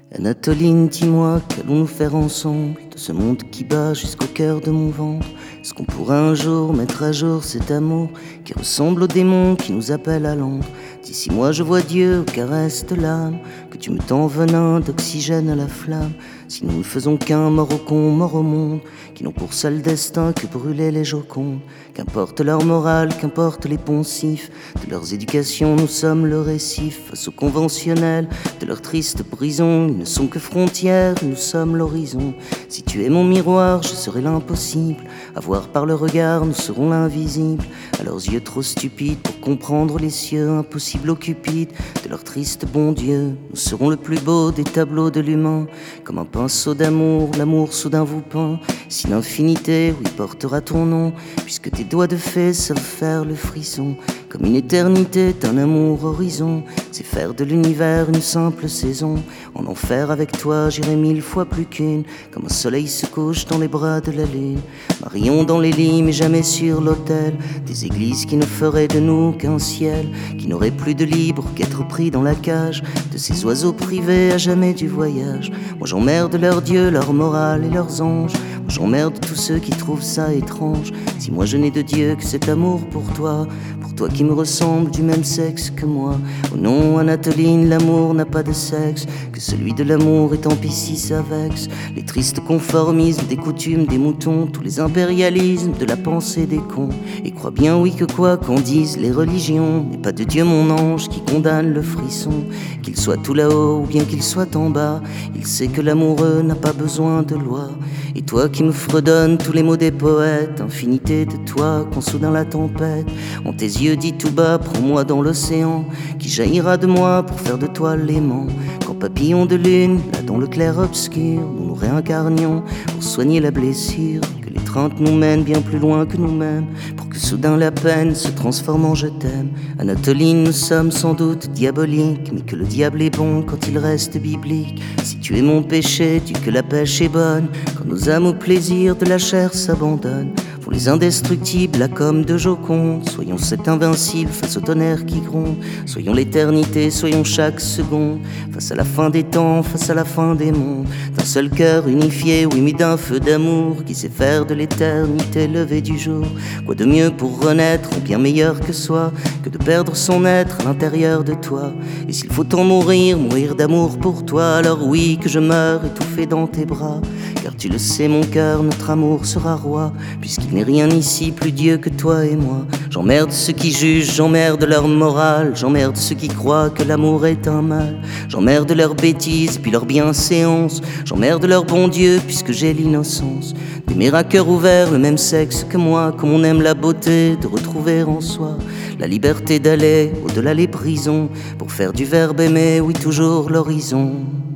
Anatoline, dis-moi, qu'allons-nous faire ensemble de ce monde qui bat jusqu'au cœur de mon ventre? Est-ce qu'on pourra un jour mettre à jour cet amour qui ressemble au démon qui nous appelle à l'ombre? D'ici moi je vois Dieu aux caresses de l'âme, que tu me tends venin d'oxygène à la flamme. Si nous ne faisons qu'un mort au con, mort au monde, qui n'ont pour seul destin que brûler les jocondes. Qu'importe leur morale, qu'importe les poncifs de leurs éducations, nous sommes le récif face au conventionnel de leur triste prison. Ils ne sont que frontières, nous sommes l'horizon. Si tu es mon miroir, je serai l'impossible. À voir par le regard, nous serons l'invisible. À leurs yeux trop stupides pour comprendre les cieux, impossible aux cupides de leur triste bon Dieu. Nous serons le plus beau des tableaux de l'humain, comme un pinceau d'amour, l'amour soudain vous peint. Si l'infinité, oui, portera ton nom, puisque tes doigts de fée savent faire le frisson. Comme une éternité, un amour horizon, c'est faire de l'univers une simple saison. En enfer avec toi, j'irai 1000 fois plus qu'une, comme un soleil se couche dans les bras de la lune. Marions dans les lits, mais jamais sur l'autel, des églises qui ne feraient de nous qu'un ciel, qui n'aurait plus de libre qu'être pris dans la cage de ces oiseaux privés à jamais du voyage. Moi j'emmerde leurs dieux, leur morale et leurs anges. Moi j'emmerde tous ceux qui trouvent ça étrange. Si moi je n'ai de Dieu que cet amour pour toi qui me ressemble du même sexe que moi. Oh non, Anatoline, l'amour n'a pas de sexe, que celui de l'amour, et tant pis si ça vexe les tristes conformismes des coutumes des moutons, tous les impérialismes de la pensée des cons. Et crois bien, oui, que quoi qu'en disent les religions, n'est pas de Dieu mon ange qui condamne le frisson. Qu'il soit tout là-haut ou bien qu'il soit en bas, il sait que l'amoureux n'a pas besoin de loi. Et toi qui me fredonnes tous les mots des poètes, infinité de toi qu'on soudain la tempête, en tes yeux dis tout bas, prends-moi dans l'océan qui jaillira de moi pour faire de toi l'aimant. Quand papillon de lune, là dans le clair obscur, nous nous réincarnions pour soigner la blessure. Que l'étreinte nous mène bien plus loin que nous-mêmes, pour que soudain la peine se transforme en je t'aime. Anatoline, nous sommes sans doute diaboliques, mais que le diable est bon quand il reste biblique. Si tu es mon péché, dis que la pêche est bonne, quand nos âmes au plaisir de la chair s'abandonnent. Pour les indestructibles, là comme de Joconde, soyons cet invincible face au tonnerre qui gronde. Soyons l'éternité, soyons chaque seconde, face à la fin des temps, face à la fin des mondes. D'un seul cœur unifié, oui, mais d'un feu d'amour qui sait faire de l'éternité lever du jour. Quoi de mieux pour renaître en bien meilleur que soi, que de perdre son être à l'intérieur de toi. Et s'il faut en mourir, mourir d'amour pour toi, alors oui, que je meure étouffé dans tes bras. Car tu le sais mon cœur, notre amour sera roi, puisqu'il n'est rien ici plus Dieu que toi et moi. J'emmerde ceux qui jugent, j'emmerde leur morale, j'emmerde ceux qui croient que l'amour est un mal. J'emmerde leurs bêtises, puis leur bienséance, j'emmerde leur bon Dieu, puisque j'ai l'innocence d'aimer à cœur ouvert le même sexe que moi, comme on aime la beauté de retrouver en soi la liberté d'aller au-delà les prisons, pour faire du verbe aimer, oui, toujours l'horizon.